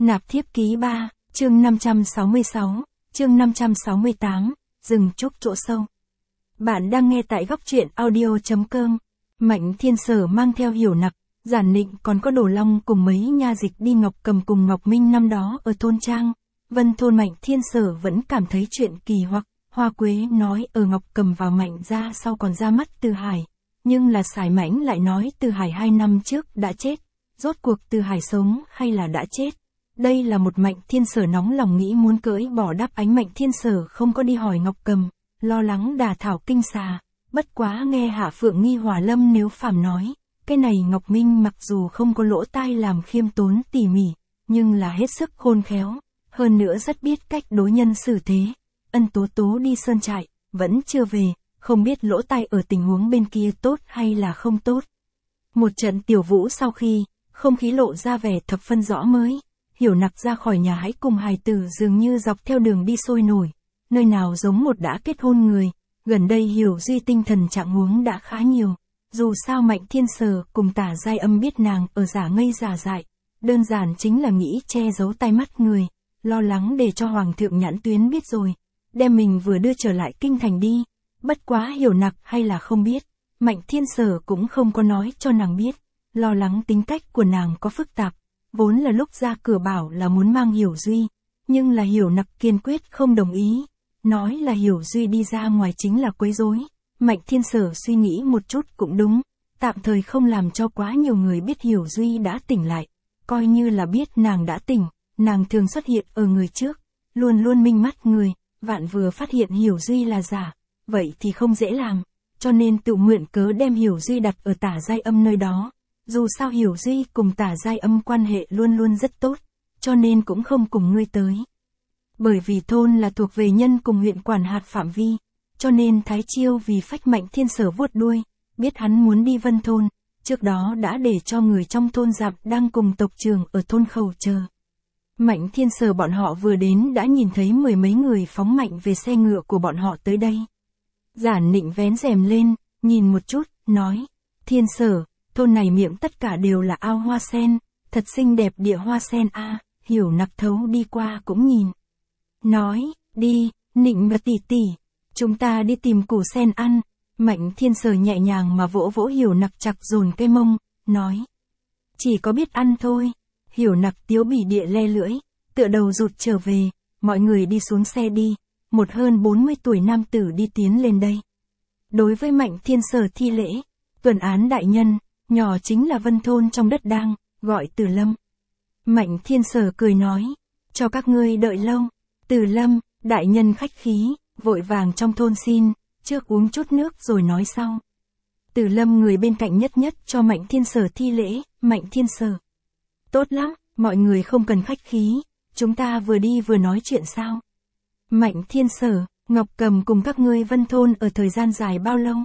Nạp thiếp ký 3, chương 566, chương 568, rừng trúc chỗ sâu. Bạn đang nghe tại góc truyện audio.com. Mạnh Thiên Sở mang theo Hiểu Nặc, Giản Nịnh còn có Đồ Long cùng mấy nha dịch đi Ngọc Cầm cùng Ngọc Minh năm đó ở thôn Trang. Vân thôn Mạnh Thiên Sở vẫn cảm thấy chuyện kỳ hoặc, Hoa Quế nói ở Ngọc Cầm vào Mạnh ra sau còn ra mắt Từ Hải. Nhưng là Sải Mãnh lại nói Từ Hải 2 năm trước đã chết. Rốt cuộc Từ Hải sống hay là đã chết? Đây là một Mạnh Thiên Sở nóng lòng nghĩ muốn cưỡi bỏ đáp ánh. Mạnh Thiên Sở không có đi hỏi Ngọc Cầm, lo lắng đả thảo kinh xà. Bất quá nghe Hạ Phượng Nghi Hỏa Lâm nếu phàm nói, cái này Ngọc Minh mặc dù không có lỗ tai làm khiêm tốn tỉ mỉ, nhưng là hết sức khôn khéo, hơn nữa rất biết cách đối nhân xử thế. Ân Tố Tố đi sơn trại, vẫn chưa về, không biết lỗ tai ở tình huống bên kia tốt hay là không tốt. Một trận tiểu vũ sau khi, không khí lộ ra vẻ thập phân rõ mới. Hiểu Nặc ra khỏi nhà hãy cùng hài tử dường như dọc theo đường đi sôi nổi, nơi nào giống một đã kết hôn người. Gần đây Hiểu Duy tinh thần trạng huống đã khá nhiều, dù sao Mạnh Thiên Sở cùng Tả Giai Âm biết nàng ở giả ngây giả dại, đơn giản chính là nghĩ che giấu tai mắt người, lo lắng để cho Hoàng thượng Nhãn Tuyến biết rồi, đem mình vừa đưa trở lại kinh thành đi. Bất quá Hiểu Nặc hay là không biết, Mạnh Thiên Sở cũng không có nói cho nàng biết, lo lắng tính cách của nàng có phức tạp. Vốn là lúc ra cửa bảo là muốn mang Hiểu Duy, nhưng là Hiểu Nặc kiên quyết không đồng ý, nói là Hiểu Duy đi ra ngoài chính là quấy rối. Mạnh Thiên Sở suy nghĩ một chút cũng đúng, tạm thời không làm cho quá nhiều người biết Hiểu Duy đã tỉnh lại, coi như là biết nàng đã tỉnh, nàng thường xuất hiện ở người trước, luôn luôn minh mắt người, vạn vừa phát hiện Hiểu Duy là giả, vậy thì không dễ làm, cho nên tự nguyện cớ đem Hiểu Duy đặt ở Tả Giai Âm nơi đó. Dù sao Hiểu Duy cùng Tả Giai Âm quan hệ luôn luôn rất tốt, cho nên cũng không cùng ngươi tới. Bởi vì thôn là thuộc về nhân cùng huyện quản hạt phạm vi, cho nên Thái Chiêu vì phách Mạnh Thiên Sở vuốt đuôi, biết hắn muốn đi Vân thôn, trước đó đã để cho người trong thôn dạp đang cùng tộc trưởng ở thôn khẩu chờ. Mạnh Thiên Sở bọn họ vừa đến đã nhìn thấy mười mấy người phóng mạnh về xe ngựa của bọn họ tới đây. Giản Nịnh vén rèm lên, nhìn một chút, nói, Thiên Sở, thôn này miệng tất cả đều là ao hoa sen, thật xinh đẹp địa hoa sen a. Hiểu Nặc thấu đi qua cũng nhìn. Nói, đi, Nịnh và tỷ tỷ, chúng ta đi tìm củ sen ăn. Mạnh Thiên Sở nhẹ nhàng mà vỗ vỗ Hiểu Nặc chặt dồn cái mông, nói. Chỉ có biết ăn thôi. Hiểu Nặc tiếu bỉ địa le lưỡi, tựa đầu rụt trở về, mọi người đi xuống xe đi, một hơn 40 tuổi nam tử đi tiến lên đây. Đối với Mạnh Thiên Sở thi lễ, tuần án đại nhân, nhỏ chính là Vân thôn trong đất đang, gọi Từ Lâm. Mạnh Thiên Sở cười nói, cho các ngươi đợi lâu. Từ Lâm, đại nhân khách khí, vội vàng trong thôn xin, trước uống chút nước rồi nói sau. Từ Lâm người bên cạnh nhất nhất cho Mạnh Thiên Sở thi lễ. Mạnh Thiên Sở. Tốt lắm, mọi người không cần khách khí, chúng ta vừa đi vừa nói chuyện sao. Mạnh Thiên Sở, Ngọc Cầm cùng các ngươi Vân thôn ở thời gian dài bao lâu?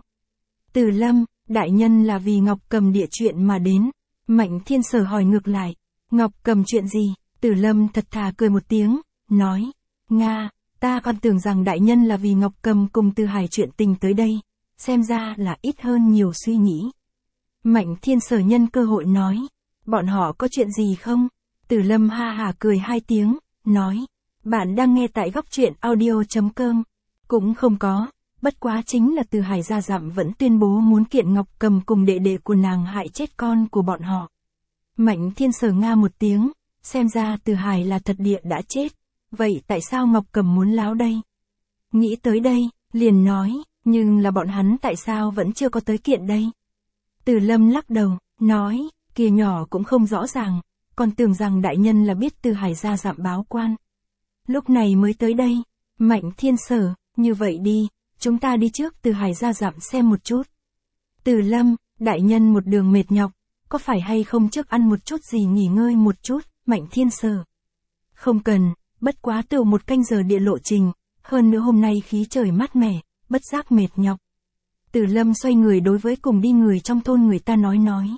Từ Lâm, đại nhân là vì Ngọc Cầm địa chuyện mà đến. Mạnh Thiên Sở hỏi ngược lại, Ngọc Cầm chuyện gì? Từ Lâm thật thà cười một tiếng, nói, Nga, ta còn tưởng rằng đại nhân là vì Ngọc Cầm cùng Từ Hải chuyện tình tới đây, xem ra là ít hơn nhiều suy nghĩ. Mạnh Thiên Sở nhân cơ hội nói, bọn họ có chuyện gì không? Từ Lâm ha hả cười hai tiếng, nói, bạn đang nghe tại góc truyện audio.com, cũng không có. Bất quá chính là Từ Hải ra dặm vẫn tuyên bố muốn kiện Ngọc Cầm cùng đệ đệ của nàng hại chết con của bọn họ. Mạnh Thiên Sở nga một tiếng, xem ra Từ Hải là thật địa đã chết, vậy tại sao Ngọc Cầm muốn láo đây? Nghĩ tới đây, liền nói, nhưng là bọn hắn tại sao vẫn chưa có tới kiện đây? Từ Lâm lắc đầu, nói, kia nhỏ cũng không rõ ràng, còn tưởng rằng đại nhân là biết Từ Hải ra dặm báo quan. Lúc này mới tới đây. Mạnh Thiên Sở, như vậy đi. Chúng ta đi trước Từ Hải ra dặm xem một chút. Từ Lâm, đại nhân một đường mệt nhọc, có phải hay không trước ăn một chút gì nghỉ ngơi một chút? Mạnh Thiên Sở. Không cần, bất quá từ một canh giờ địa lộ trình, hơn nữa hôm nay khí trời mát mẻ, bất giác mệt nhọc. Từ Lâm xoay người đối với cùng đi người trong thôn người ta nói.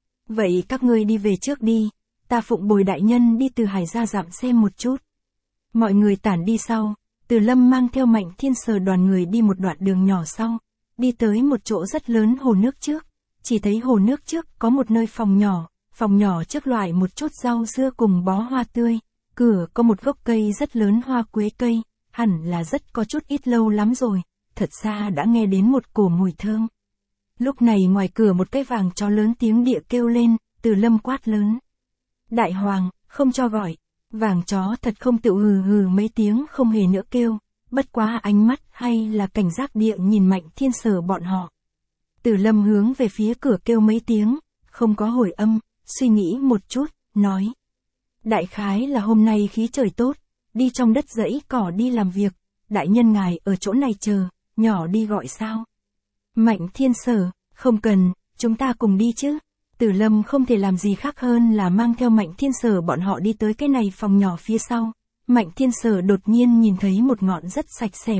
Vậy các ngươi đi về trước đi, ta phụng bồi đại nhân đi Từ Hải ra dặm xem một chút. Mọi người tản đi sau. Từ Lâm mang theo Mạnh Thiên Sở đoàn người đi một đoạn đường nhỏ sau, đi tới một chỗ rất lớn hồ nước trước, chỉ thấy hồ nước trước có một nơi phòng nhỏ trước loại một chút rau dưa cùng bó hoa tươi, cửa có một gốc cây rất lớn hoa quế cây, hẳn là rất có chút ít lâu lắm rồi, thật xa đã nghe đến một cổ mùi thơm. Lúc này ngoài cửa một cái vàng chó lớn tiếng địa kêu lên, Từ Lâm quát lớn. Đại hoàng, không cho gọi. Vàng chó thật không tự hừ hừ mấy tiếng không hề nữa kêu, bất quá ánh mắt hay là cảnh giác địa nhìn Mạnh Thiên Sở bọn họ. Từ Lâm hướng về phía cửa kêu mấy tiếng, không có hồi âm, suy nghĩ một chút, nói. Đại khái là hôm nay khí trời tốt, đi trong đất rẫy cỏ đi làm việc, đại nhân ngài ở chỗ này chờ, nhỏ đi gọi sao. Mạnh Thiên Sở, không cần, chúng ta cùng đi chứ. Từ Lâm không thể làm gì khác hơn là mang theo Mạnh Thiên Sở bọn họ đi tới cái này phòng nhỏ phía sau. Mạnh Thiên Sở đột nhiên nhìn thấy một ngọn rất sạch sẽ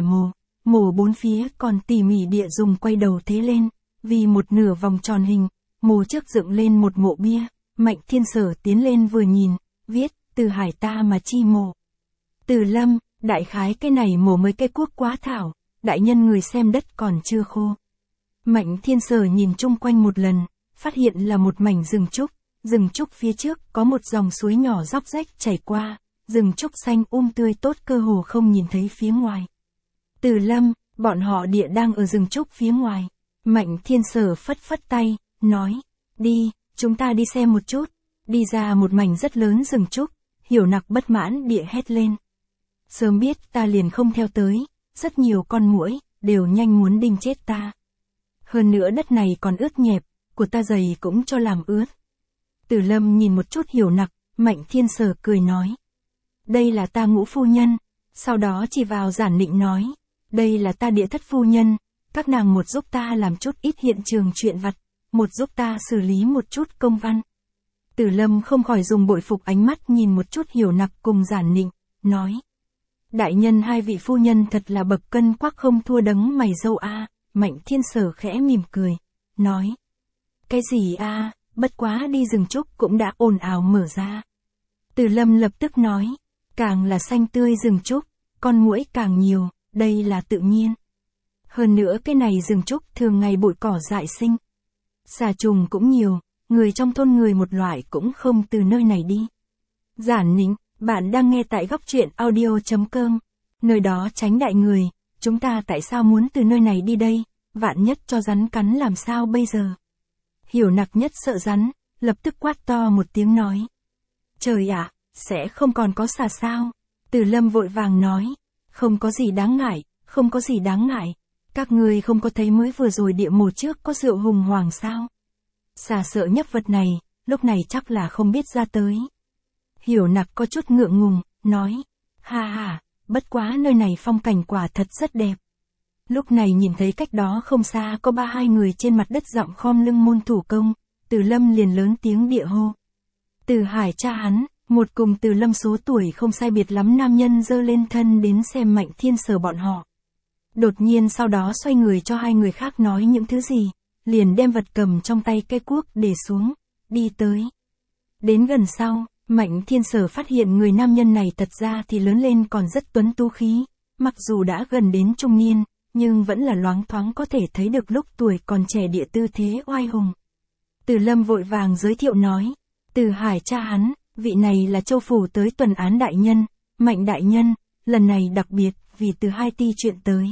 mồ bốn phía còn tỉ mỉ địa dùng quay đầu thế lên, vì một nửa vòng tròn hình, mồ trước dựng lên một mộ bia. Mạnh Thiên Sở tiến lên vừa nhìn, viết, từ hải ta mà chi mộ. Từ Lâm, đại khái cái này mồ mới cây cuốc quá thảo, đại nhân người xem đất còn chưa khô. Mạnh Thiên Sở nhìn chung quanh một lần, phát hiện là một mảnh rừng trúc phía trước có một dòng suối nhỏ róc rách chảy qua, rừng trúc xanh tươi tốt cơ hồ không nhìn thấy phía ngoài. Từ Lâm, bọn họ địa đang ở rừng trúc phía ngoài. Mạnh Thiên Sở phất phất tay, nói, đi, chúng ta đi xem một chút. Đi ra một mảnh rất lớn rừng trúc, Hiểu Nặc bất mãn địa hét lên. Sớm biết ta liền không theo tới, rất nhiều con muỗi, đều nhanh muốn đinh chết ta. Hơn nữa đất này còn ướt nhẹp, của ta giày cũng cho làm ướt. Từ Lâm nhìn một chút Hiểu Nặc, Mạnh Thiên Sở cười nói. Đây là ta Ngũ phu nhân, sau đó chỉ vào Giản Nịnh nói. Đây là ta Địa Thất phu nhân, các nàng một giúp ta làm chút ít hiện trường chuyện vặt, một giúp ta xử lý một chút công văn. Từ Lâm không khỏi dùng bội phục ánh mắt nhìn một chút Hiểu Nặc cùng Giản Nịnh, nói. Đại nhân hai vị phu nhân thật là bậc cân quắc không thua đấng mày râu a. Mạnh Thiên Sở khẽ mỉm cười, nói. Cái gì a, bất quá đi rừng trúc cũng đã ồn ào mở ra. Từ Lâm lập tức nói, càng là xanh tươi rừng trúc, con muỗi càng nhiều, đây là tự nhiên. Hơn nữa cái này rừng trúc thường ngày bụi cỏ dại sinh. Xà trùng cũng nhiều, người trong thôn người một loại cũng không từ nơi này đi. Giản Nịnh, bạn đang nghe tại góc truyện audio.com, nơi đó tránh đại người, chúng ta tại sao muốn từ nơi này đi đây, vạn nhất cho rắn cắn làm sao bây giờ. Hiểu Nặc nhất sợ rắn, lập tức quát to một tiếng nói. Trời ạ, sẽ không còn có xà sao? Từ Lâm vội vàng nói, không có gì đáng ngại, không có gì đáng ngại. Các người không có thấy mới vừa rồi địa mồ trước có rượu hùng hoàng sao? Xà sợ nhấp vật này, lúc này chắc là không biết ra tới. Hiểu Nặc có chút ngượng ngùng, nói, ha, bất quá nơi này phong cảnh quả thật rất đẹp. Lúc này nhìn thấy cách đó không xa có hai người trên mặt đất dặm khom lưng môn thủ công, Từ Lâm liền lớn tiếng địa hô. Từ Hải cha hắn, một cùng Từ Lâm số tuổi không sai biệt lắm nam nhân giơ lên thân đến xem Mạnh Thiên Sở bọn họ. Đột nhiên sau đó xoay người cho hai người khác nói những thứ gì, liền đem vật cầm trong tay cây cuốc để xuống, đi tới. Đến gần sau, Mạnh Thiên Sở phát hiện người nam nhân này thật ra thì lớn lên còn rất tuấn tú khí, mặc dù đã gần đến trung niên, nhưng vẫn là loáng thoáng có thể thấy được lúc tuổi còn trẻ địa tư thế oai hùng. Từ Lâm vội vàng giới thiệu nói, Từ Hải cha hắn, vị này là châu phủ tới tuần án đại nhân, Mạnh đại nhân, lần này đặc biệt vì Từ Hai ti chuyện tới.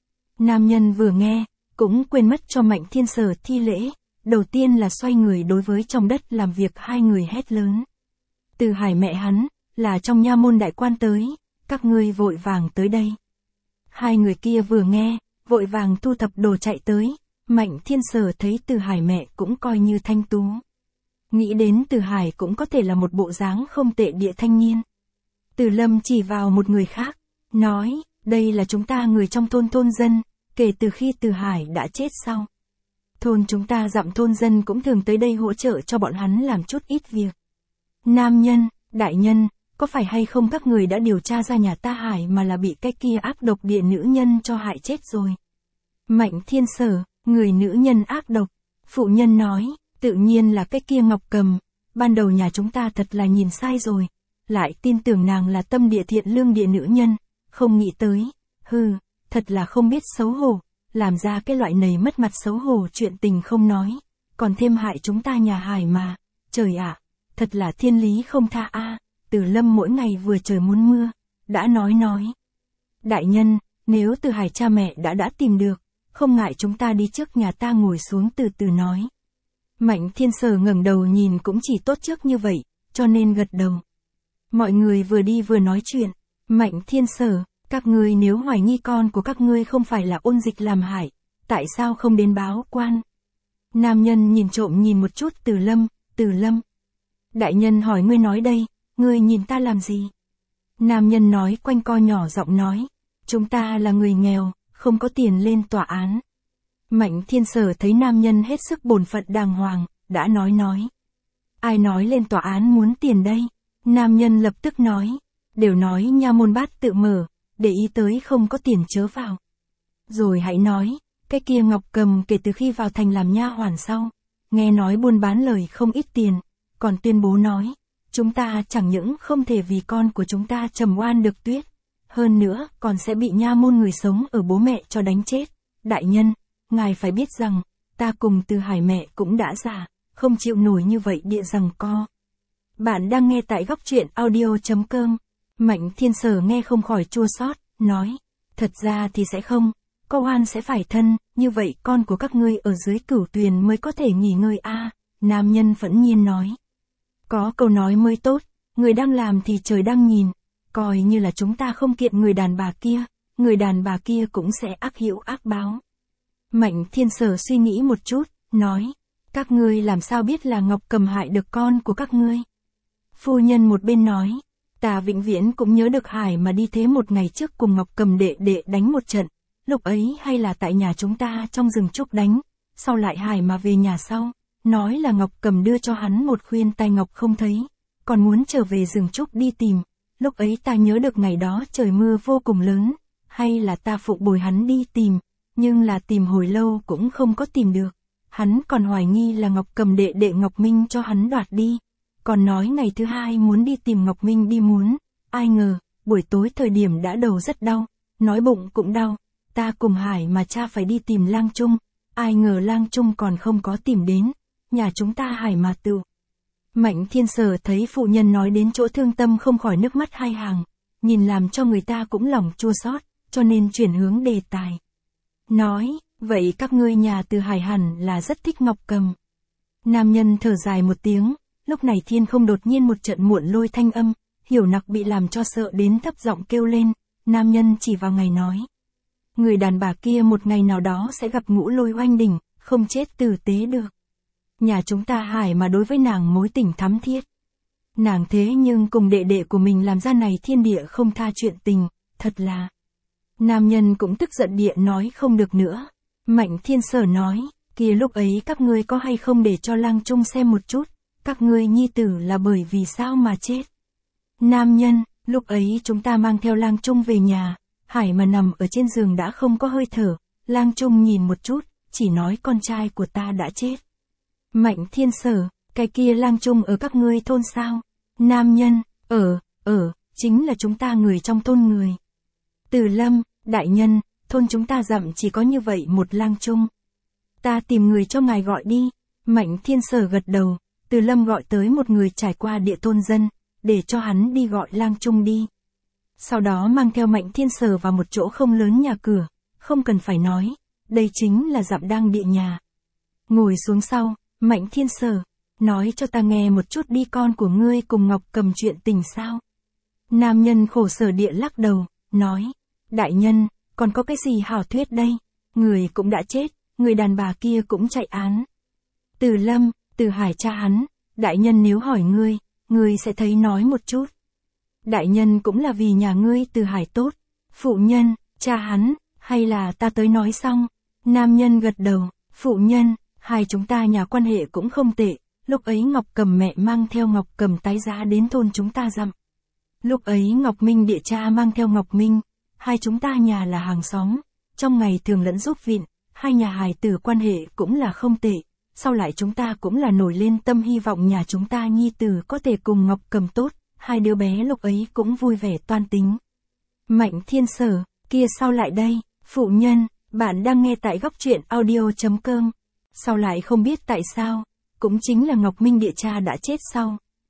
Nam nhân vừa nghe, cũng quên mất cho Mạnh Thiên Sở thi lễ, đầu tiên là xoay người đối với trong đất làm việc hai người hét lớn. Từ Hải mẹ hắn, là trong nha môn đại quan tới, các ngươi vội vàng tới đây. Hai người kia vừa nghe, vội vàng thu thập đồ chạy tới, Mạnh Thiên Sở thấy Từ Hải mẹ cũng coi như thanh tú. Nghĩ đến Từ Hải cũng có thể là một bộ dáng không tệ địa thanh niên. Từ Lâm chỉ vào một người khác, nói, đây là chúng ta người trong thôn dân, kể từ khi Từ Hải đã chết sau. Thôn chúng ta dặm thôn dân cũng thường tới đây hỗ trợ cho bọn hắn làm chút ít việc. Nam nhân, đại nhân, có phải hay không các người đã điều tra ra nhà ta Hải mà là bị cái kia ác độc địa nữ nhân cho hại chết rồi? Mạnh Thiên Sở, người nữ nhân ác độc. Phụ nhân nói, tự nhiên là cái kia Ngọc Cầm, ban đầu nhà chúng ta thật là nhìn sai rồi, lại tin tưởng nàng là tâm địa thiện lương địa nữ nhân, không nghĩ tới, thật là không biết xấu hổ, làm ra cái loại này mất mặt xấu hổ chuyện tình không nói, còn thêm hại chúng ta nhà Hải mà, trời ạ, thật là thiên lý không tha a. Từ Lâm mỗi ngày vừa trời muốn mưa, đã nói. Đại nhân, nếu Từ Hải cha mẹ đã tìm được, không ngại chúng ta đi trước nhà ta ngồi xuống từ từ nói. Mạnh Thiên Sở ngẩng đầu nhìn cũng chỉ tốt trước như vậy, cho nên gật đầu. Mọi người vừa đi vừa nói chuyện. Mạnh Thiên Sở, các ngươi nếu hoài nghi con của các ngươi không phải là Ôn Dịch làm hại, tại sao không đến báo quan? Nam nhân nhìn trộm nhìn một chút Từ Lâm. Đại nhân hỏi ngươi nói đây, ngươi nhìn ta làm gì? Nam nhân nói quanh co nhỏ giọng nói, chúng ta là người nghèo, không có tiền lên tòa án. Mạnh Thiên Sở thấy nam nhân hết sức bổn phận đàng hoàng, đã nói. Ai nói lên tòa án muốn tiền đây? Nam nhân lập tức nói, đều nói nha môn bát tự mở, để ý tới không có tiền chớ vào. Rồi hãy nói, cái kia Ngọc Cầm kể từ khi vào thành làm nha hoàn sau, nghe nói buôn bán lời không ít tiền, còn tuyên bố nói, chúng ta chẳng những không thể vì con của chúng ta trầm oan được tuyết, hơn nữa còn sẽ bị nha môn người sống ở bố mẹ cho đánh chết. Đại nhân, ngài phải biết rằng, ta cùng Từ Hải mẹ cũng đã già, không chịu nổi như vậy địa rằng co. Bạn đang nghe tại góc truyện audio.com. Mạnh Thiên Sở nghe không khỏi chua xót, nói, thật ra thì sẽ không, có oan sẽ phải thân, như vậy con của các ngươi ở dưới Cửu Tuyền mới có thể nghỉ ngơi a. Nam nhân phẫn nhiên nói. Có câu nói mới tốt, người đang làm thì trời đang nhìn, coi như là chúng ta không kiện người đàn bà kia cũng sẽ ác hữu ác báo. Mạnh Thiên Sở suy nghĩ một chút, nói, các ngươi làm sao biết là Ngọc Cầm hại được con của các ngươi? Phu nhân một bên nói, ta vĩnh viễn cũng nhớ được Hải mà đi thế một ngày trước cùng Ngọc Cầm đệ đánh một trận, lúc ấy hay là tại nhà chúng ta trong rừng trúc đánh, sau lại Hải mà về nhà sau, nói là Ngọc Cầm đưa cho hắn một khuyên tai ngọc không thấy, còn muốn trở về rừng trúc đi tìm, lúc ấy ta nhớ được ngày đó trời mưa vô cùng lớn, hay là ta phụng bồi hắn đi tìm, nhưng là tìm hồi lâu cũng không có tìm được, hắn còn hoài nghi là Ngọc Cầm đệ Ngọc Minh cho hắn đoạt đi, còn nói ngày thứ hai muốn đi tìm Ngọc Minh đi muốn, ai ngờ, buổi tối thời điểm đã đầu rất đau, nói bụng cũng đau, ta cùng Hải mà cha phải đi tìm Lang Trung, ai ngờ Lang Trung còn không có tìm đến, nhà chúng ta Hải mà tự. Mạnh Thiên Sở thấy phụ nhân nói đến chỗ thương tâm không khỏi nước mắt hai hàng, nhìn làm cho người ta cũng lòng chua xót, cho nên chuyển hướng đề tài. Nói, vậy các ngươi nhà Từ Hải hẳn là rất thích Ngọc Cầm. Nam nhân thở dài một tiếng, lúc này thiên không đột nhiên một trận muộn lôi thanh âm, Hiểu Nặc bị làm cho sợ đến thấp giọng kêu lên, nam nhân chỉ vào ngày nói. Người đàn bà kia một ngày nào đó sẽ gặp Ngũ Lôi oanh đỉnh, không chết tử tế được. Nhà chúng ta Hải mà đối với nàng mối tình thắm thiết. Nàng thế nhưng cùng đệ của mình làm ra này thiên địa không tha chuyện tình, thật là. Nam nhân cũng tức giận địa nói không được nữa. Mạnh Thiên Sở nói, kia lúc ấy các ngươi có hay không để cho Lang Trung xem một chút, các ngươi nhi tử là bởi vì sao mà chết. Nam nhân, lúc ấy chúng ta mang theo Lang Trung về nhà, Hải mà nằm ở trên giường đã không có hơi thở, Lang Trung nhìn một chút, chỉ nói con trai của ta đã chết. Mạnh Thiên Sở, cái kia Lang Trung ở các ngươi thôn sao? Nam nhân, chính là chúng ta người trong thôn người. Từ Lâm, đại nhân, thôn chúng ta dặm chỉ có như vậy một Lang Trung. Ta tìm người cho ngài gọi đi. Mạnh Thiên Sở gật đầu, Từ Lâm gọi tới một người trải qua địa thôn dân, để cho hắn đi gọi Lang Trung đi. Sau đó mang theo Mạnh Thiên Sở vào một chỗ không lớn nhà cửa, không cần phải nói, đây chính là dặm đang địa nhà. Ngồi xuống sau, Mạnh Thiên Sở, nói cho ta nghe một chút đi, con của ngươi cùng Ngọc Cầm chuyện tình sao. Nam nhân khổ sở địa lắc đầu, nói, đại nhân, còn có cái gì hảo thuyết đây, người cũng đã chết, người đàn bà kia cũng chạy án. Từ Lâm, Từ Hải cha hắn, đại nhân nếu hỏi ngươi sẽ thấy nói một chút. Đại nhân cũng là vì nhà ngươi Từ Hải tốt, phụ nhân, cha hắn, hay là ta tới nói xong. Nam nhân gật đầu, phụ nhân, hai chúng ta nhà quan hệ cũng không tệ, lúc ấy Ngọc Cầm mẹ mang theo Ngọc Cầm tái giá đến thôn chúng ta dặm. Lúc ấy Ngọc Minh địa cha mang theo Ngọc Minh, hai chúng ta nhà là hàng xóm, trong ngày thường lẫn giúp vịn, hai nhà hài tử quan hệ cũng là không tệ, sau lại chúng ta cũng là nổi lên tâm hy vọng nhà chúng ta nhi tử có thể cùng Ngọc Cầm tốt, hai đứa bé lúc ấy cũng vui vẻ toan tính. Mạnh Thiên Sở, kia sau lại đây, phụ nhân, bạn đang nghe tại góc truyện audio.com. Sau lại không biết tại sao, cũng chính là Ngọc Minh địa cha đã chết sau,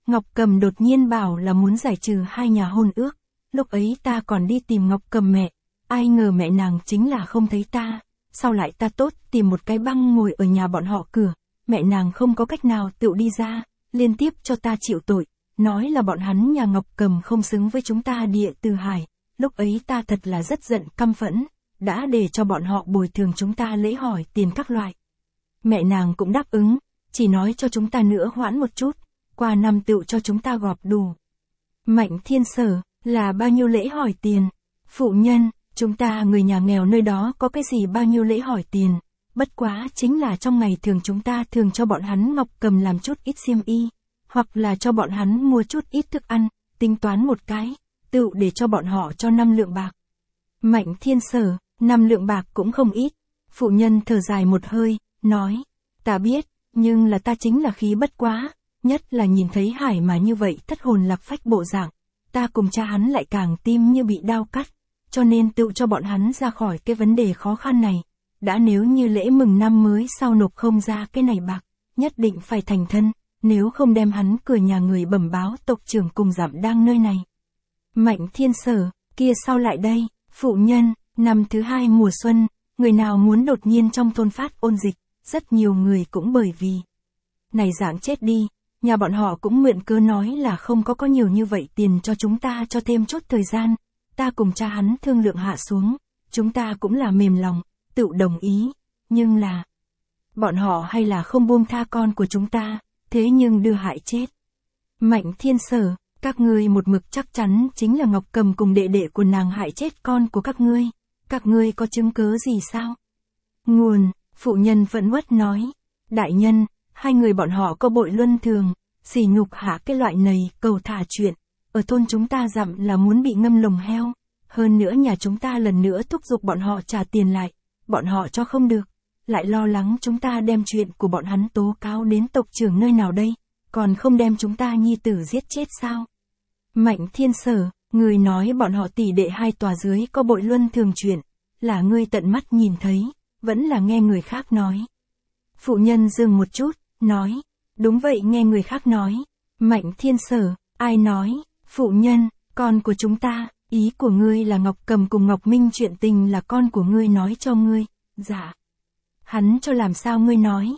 Ngọc Cầm đột nhiên bảo là muốn giải trừ hai nhà hôn ước. Lúc ấy ta còn đi tìm Ngọc Cầm mẹ, ai ngờ mẹ nàng chính là không thấy ta. Sau lại ta tốt tìm một cái băng ngồi ở nhà bọn họ cửa, mẹ nàng không có cách nào tự đi ra, liên tiếp cho ta chịu tội, nói là bọn hắn nhà Ngọc Cầm không xứng với chúng ta Địa Từ Hải. Lúc ấy ta thật là rất giận căm phẫn, đã để cho bọn họ bồi thường chúng ta lễ hỏi tiền các loại. Mẹ nàng cũng đáp ứng, chỉ nói cho chúng ta nữa hoãn một chút, qua năm tựu cho chúng ta gọp đủ. Mạnh Thiên Sở, là bao nhiêu lễ hỏi tiền? Phụ nhân, chúng ta người nhà nghèo nơi đó có cái gì bao nhiêu lễ hỏi tiền, bất quá chính là trong ngày thường chúng ta thường cho bọn hắn Ngọc Cầm làm chút ít xiêm y, hoặc là cho bọn hắn mua chút ít thức ăn, tính toán một cái, tựu để cho bọn họ cho 5 lượng bạc. Mạnh Thiên Sở, 5 lượng bạc cũng không ít. Phụ nhân thở dài một hơi, nói, ta biết, nhưng là ta chính là khí bất quá, nhất là nhìn thấy Hải mà như vậy thất hồn lạc phách bộ dạng, ta cùng cha hắn lại càng tim như bị đau cắt, cho nên tựu cho bọn hắn ra khỏi cái vấn đề khó khăn này. Đã nếu như lễ mừng năm mới sau nộp không ra cái này bạc, nhất định phải thành thân, nếu không đem hắn cửa nhà người bẩm báo tộc trưởng cùng giảm đang nơi này. Mạnh Thiên Sở, kia sau lại đây, phụ nhân, năm thứ 2 mùa xuân, người nào muốn đột nhiên trong thôn phát ôn dịch, rất nhiều người cũng bởi vì này dạng chết đi, nhà bọn họ cũng mượn cớ nói là không có nhiều như vậy tiền cho chúng ta cho thêm chút thời gian, ta cùng cha hắn thương lượng hạ xuống, chúng ta cũng là mềm lòng, tự đồng ý, nhưng là bọn họ hay là không buông tha con của chúng ta, thế nhưng đưa hại chết. Mạnh Thiên Sở, các ngươi một mực chắc chắn chính là Ngọc Cầm cùng đệ đệ của nàng hại chết con của các ngươi có chứng cớ gì sao? Nguồn, phụ nhân vẫn uất nói, đại nhân, hai người bọn họ có bội luân thường, sỉ nhục hạ cái loại này cầu thả chuyện, ở thôn chúng ta dặm là muốn bị ngâm lồng heo, hơn nữa nhà chúng ta lần nữa thúc giục bọn họ trả tiền lại, bọn họ cho không được, lại lo lắng chúng ta đem chuyện của bọn hắn tố cáo đến tộc trưởng nơi nào đây, còn không đem chúng ta nhi tử giết chết sao? Mạnh Thiên Sở, người nói bọn họ tỷ đệ hai tòa dưới có bội luân thường chuyện, là ngươi tận mắt nhìn thấy, vẫn là nghe người khác nói. Phụ nhân dừng một chút, nói, đúng vậy nghe người khác nói. Mạnh Thiên Sở, ai nói? Phụ nhân, con của chúng ta, ý của ngươi là Ngọc Cầm cùng Ngọc Minh chuyện tình là con của ngươi nói cho ngươi. Dạ. Hắn cho làm sao ngươi nói?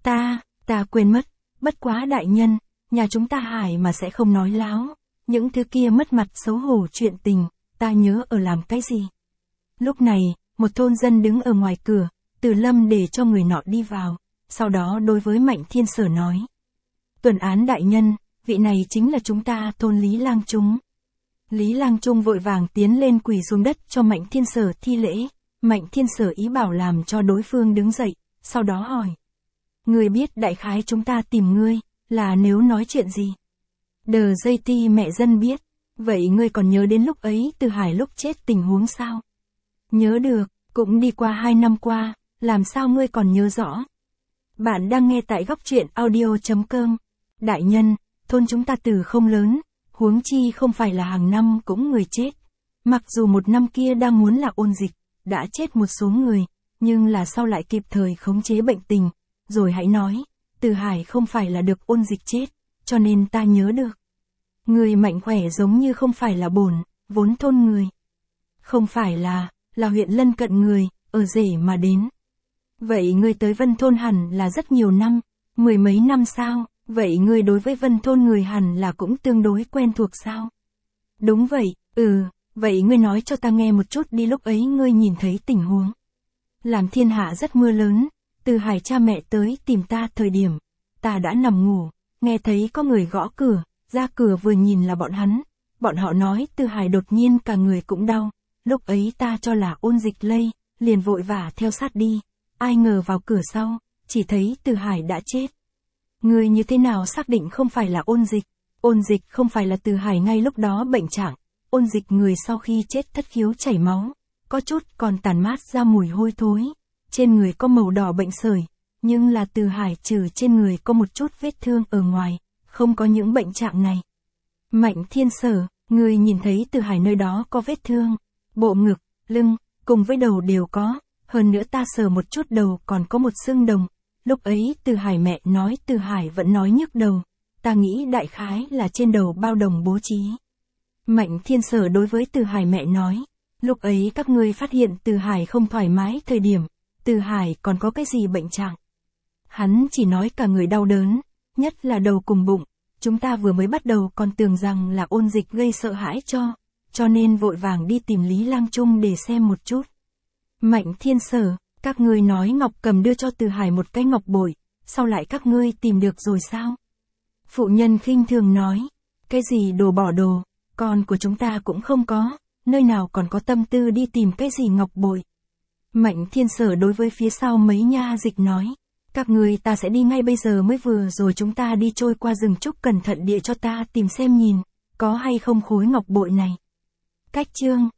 Ta quên mất, bất quá đại nhân, nhà chúng ta Hải mà sẽ không nói láo. Những thứ kia mất mặt xấu hổ chuyện tình, ta nhớ ở làm cái gì? Lúc này, một thôn dân đứng ở ngoài cửa, Từ Lâm để cho người nọ đi vào, sau đó đối với Mạnh Thiên Sở nói. Tuần án đại nhân, vị này chính là chúng ta thôn Lý Lang Trung. Lý Lang Trung vội vàng tiến lên quỳ xuống đất cho Mạnh Thiên Sở thi lễ, Mạnh Thiên Sở ý bảo làm cho đối phương đứng dậy, sau đó hỏi. Ngươi biết đại khái chúng ta tìm ngươi, là nếu nói chuyện gì? Đờ dây ti mẹ dân biết, vậy ngươi còn nhớ đến lúc ấy Từ Hải lúc chết tình huống sao? Nhớ được, cũng đi qua 2 năm qua, làm sao ngươi còn nhớ rõ? Bạn đang nghe tại góc truyện audio.com. Đại nhân, thôn chúng ta từ không lớn, huống chi không phải là hàng năm cũng người chết. Mặc dù một năm kia đang muốn là ôn dịch, đã chết một số người, nhưng là sau lại kịp thời khống chế bệnh tình, rồi hãy nói, Từ Hải không phải là được ôn dịch chết, cho nên ta nhớ được. Người mạnh khỏe giống như không phải là vốn thôn người. Không phải là huyện lân cận người, ở rể mà đến. Vậy ngươi tới Vân Thôn hẳn là rất nhiều năm, 10 mấy năm sao, vậy ngươi đối với Vân Thôn người hẳn là cũng tương đối quen thuộc sao? Đúng vậy, vậy ngươi nói cho ta nghe một chút đi lúc ấy ngươi nhìn thấy tình huống. Làm thiên hạ rất mưa lớn, Từ Hải cha mẹ tới tìm ta thời điểm, ta đã nằm ngủ, nghe thấy có người gõ cửa, ra cửa vừa nhìn là bọn họ nói Từ Hải đột nhiên cả người cũng đau, lúc ấy ta cho là ôn dịch lây, liền vội vã theo sát đi, ai ngờ vào cửa sau, chỉ thấy Từ Hải đã chết. Người như thế nào xác định không phải là ôn dịch không phải là Từ Hải ngay lúc đó bệnh trạng, ôn dịch người sau khi chết thất khiếu chảy máu, có chút còn tàn mát ra mùi hôi thối, trên người có màu đỏ bệnh sởi, nhưng là Từ Hải trừ trên người có một chút vết thương ở ngoài, không có những bệnh trạng này. Mạnh Thiên Sở, người nhìn thấy Từ Hải nơi đó có vết thương, bộ ngực, lưng, cùng với đầu đều có, hơn nữa ta sờ một chút đầu còn có một xương đồng, lúc ấy Từ Hải mẹ nói Từ Hải vẫn nói nhức đầu, ta nghĩ đại khái là trên đầu bao đồng bố trí. Mạnh Thiên Sở đối với Từ Hải mẹ nói, lúc ấy các ngươi phát hiện Từ Hải không thoải mái thời điểm, Từ Hải còn có cái gì bệnh trạng. Hắn chỉ nói cả người đau đớn, nhất là đầu cùng bụng, chúng ta vừa mới bắt đầu còn tưởng rằng là ôn dịch gây sợ hãi cho nên vội vàng đi tìm Lý Lang Trung để xem một chút. Mạnh Thiên Sở, các ngươi nói Ngọc Cầm đưa cho Từ Hải một cái ngọc bội, sau lại các ngươi tìm được rồi sao? Phụ nhân khinh thường nói, cái gì đồ bỏ đồ, con của chúng ta cũng không có, nơi nào còn có tâm tư đi tìm cái gì ngọc bội. Mạnh Thiên Sở đối với phía sau mấy nha dịch nói, các ngươi ta sẽ đi ngay bây giờ, mới vừa rồi chúng ta đi trôi qua rừng trúc, cẩn thận địa cho ta tìm xem nhìn, có hay không khối ngọc bội này. Cách chương